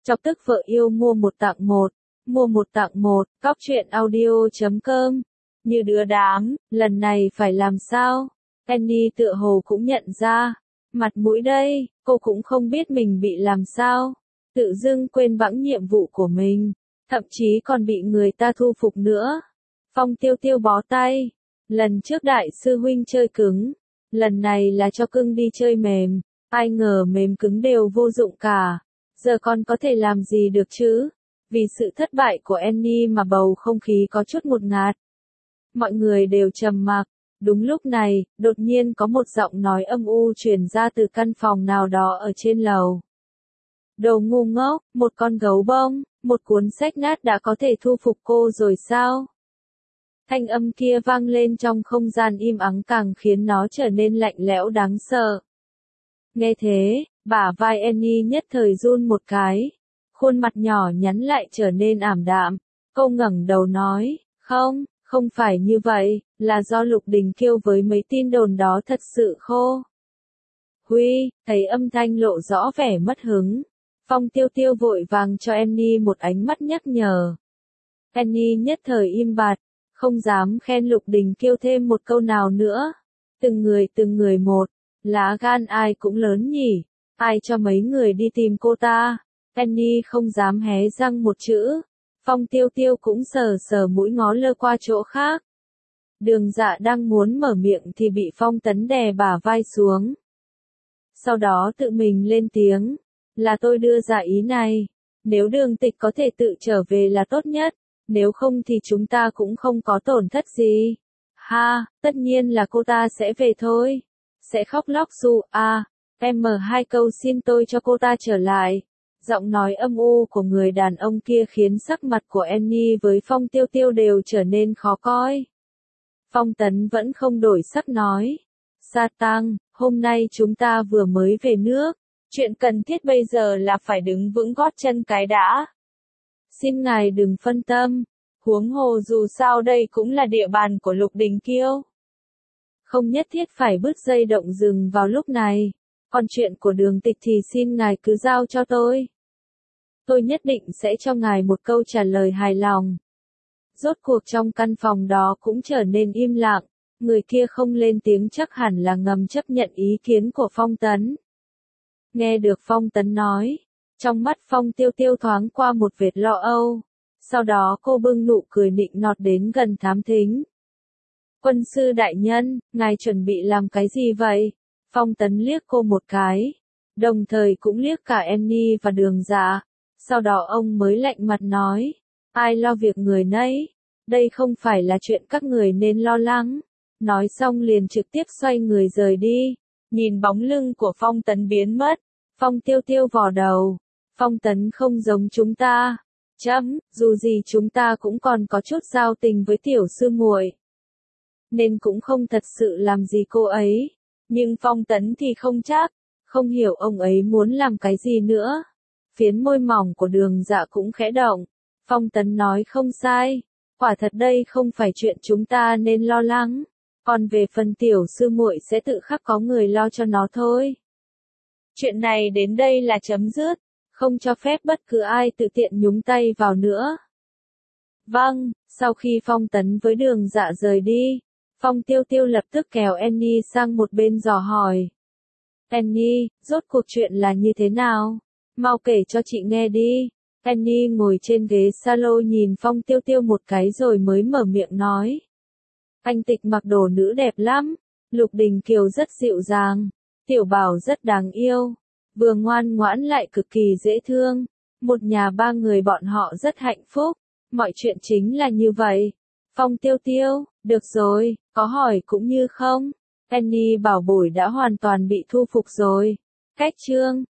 Chọc tức vợ yêu mua một tặng một. Mua một tặng một, cóc truyện audio.com. Như đưa đám, lần này phải làm sao? Annie tựa hồ cũng nhận ra. Mặt mũi đây, cô cũng không biết mình bị làm sao. Tự dưng quên bẵng nhiệm vụ của mình. Thậm chí còn bị người ta thu phục nữa. Phong Tiêu Tiêu bó tay. Lần trước đại sư huynh chơi cứng. Lần này là cho cưng đi chơi mềm. Ai ngờ mềm cứng đều vô dụng cả. Giờ con có thể làm gì được chứ? Vì sự thất bại của Annie mà bầu không khí có chút ngột ngạt. Mọi người đều trầm mặc. Đúng lúc này, đột nhiên có một giọng nói âm u truyền ra từ căn phòng nào đó ở trên lầu. Đồ ngu ngốc, một con gấu bông, một cuốn sách nát đã có thể thu phục cô rồi sao? Thanh âm kia vang lên trong không gian im ắng càng khiến nó trở nên lạnh lẽo đáng sợ. Nghe thế, bả vai Annie nhất thời run một cái. Khuôn mặt nhỏ nhắn lại trở nên ảm đạm. Cô ngẩng đầu nói, không phải như vậy, là do Lục Đình Kiêu với mấy tin đồn đó thật sự khô. Huy, thấy âm thanh lộ rõ vẻ mất hứng. Phong Tiêu Tiêu vội vàng cho Annie một ánh mắt nhắc nhở. Annie nhất thời im bặt, không dám khen Lục Đình Kiêu thêm một câu nào nữa. Từng người một, lá gan ai cũng lớn nhỉ, ai cho mấy người đi tìm cô ta. Annie không dám hé răng một chữ. Phong Tiêu Tiêu cũng sờ sờ mũi ngó lơ qua chỗ khác. Đường Dạ đang muốn mở miệng thì bị Phong Tấn đè bả vai xuống. Sau đó tự mình lên tiếng, là tôi đưa ra ý này, nếu Đường Tịch có thể tự trở về là tốt nhất, nếu không thì chúng ta cũng không có tổn thất gì. Ha, tất nhiên là cô ta sẽ về thôi. Sẽ khóc lóc dù, em mở hai câu xin tôi cho cô ta trở lại. Giọng nói âm u của người đàn ông kia khiến sắc mặt của Annie với Phong Tiêu Tiêu đều trở nên khó coi. Phong Tấn vẫn không đổi sắc nói. Sa Tăng, hôm nay chúng ta vừa mới về nước. Chuyện cần thiết bây giờ là phải đứng vững gót chân cái đã. Xin ngài đừng phân tâm. Huống hồ dù sao đây cũng là địa bàn của Lục Đình Kiêu. Không nhất thiết phải bứt dây động rừng vào lúc này. Còn chuyện của Đường Tịch thì xin ngài cứ giao cho tôi. Tôi nhất định sẽ cho ngài một câu trả lời hài lòng. Rốt cuộc trong căn phòng đó cũng trở nên im lặng. Người kia không lên tiếng chắc hẳn là ngầm chấp nhận ý kiến của Phong Tấn. Nghe được Phong Tấn nói, trong mắt Phong Tiêu Tiêu thoáng qua một vệt lo âu. Sau đó cô bưng nụ cười nịnh nọt đến gần thám thính. Quân sư đại nhân, ngài chuẩn bị làm cái gì vậy? Phong Tấn liếc cô một cái, đồng thời cũng liếc cả Annie và Đường Dạ. Sau đó ông mới lạnh mặt nói, ai lo việc người nấy, đây không phải là chuyện các người nên lo lắng. Nói xong liền trực tiếp xoay người rời đi, nhìn bóng lưng của Phong Tấn biến mất. Phong Tiêu Tiêu vò đầu, Phong Tấn không giống chúng ta. Dù gì chúng ta cũng còn có chút giao tình với tiểu sư muội, nên cũng không thật sự làm gì cô ấy. Nhưng Phong Tấn thì không chắc, không hiểu ông ấy muốn làm cái gì nữa. Phiến môi mỏng của Đường Dạ cũng khẽ động. Phong Tấn nói không sai, quả thật đây không phải chuyện chúng ta nên lo lắng. Còn về phần tiểu sư muội sẽ tự khắc có người lo cho nó thôi. Chuyện này đến đây là chấm dứt, không cho phép bất cứ ai tự tiện nhúng tay vào nữa. Vâng, sau khi Phong Tấn với Đường Dạ rời đi, Phong Tiêu Tiêu lập tức kéo Annie sang một bên dò hỏi. Annie, rốt cuộc chuyện là như thế nào? Mau kể cho chị nghe đi. Annie ngồi trên ghế salon nhìn Phong Tiêu Tiêu một cái rồi mới mở miệng nói. Anh Tịch mặc đồ nữ đẹp lắm, Lục Đình Kiều rất dịu dàng, Tiểu Bảo rất đáng yêu, vừa ngoan ngoãn lại cực kỳ dễ thương. Một nhà ba người bọn họ rất hạnh phúc, mọi chuyện chính là như vậy. Phong Tiêu Tiêu, được rồi, có hỏi cũng như không. Annie bảo bối đã hoàn toàn bị thu phục rồi. Cách chương